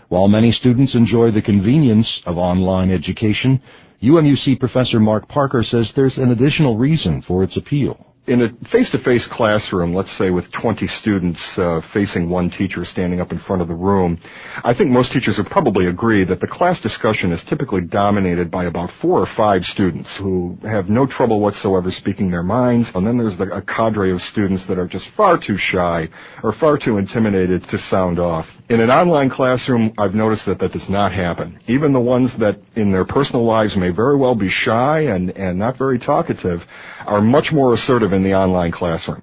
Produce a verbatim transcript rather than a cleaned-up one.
While many students enjoy the convenience of online education, U M U C Professor Mark Parker says there's an additional reason for its appeal. In a face-to-face classroom, let's say with twenty students uh, facing one teacher standing up in front of the room, I think most teachers would probably agree that the class discussion is typically dominated by about four or five students who have no trouble whatsoever speaking their minds, and then there's the, a cadre of students that are just far too shy or far too intimidated to sound off. In an online classroom, I've noticed that that does not happen. Even the ones that in their personal lives may very well be shy and, and not very talkative are much more assertive in the online classroom.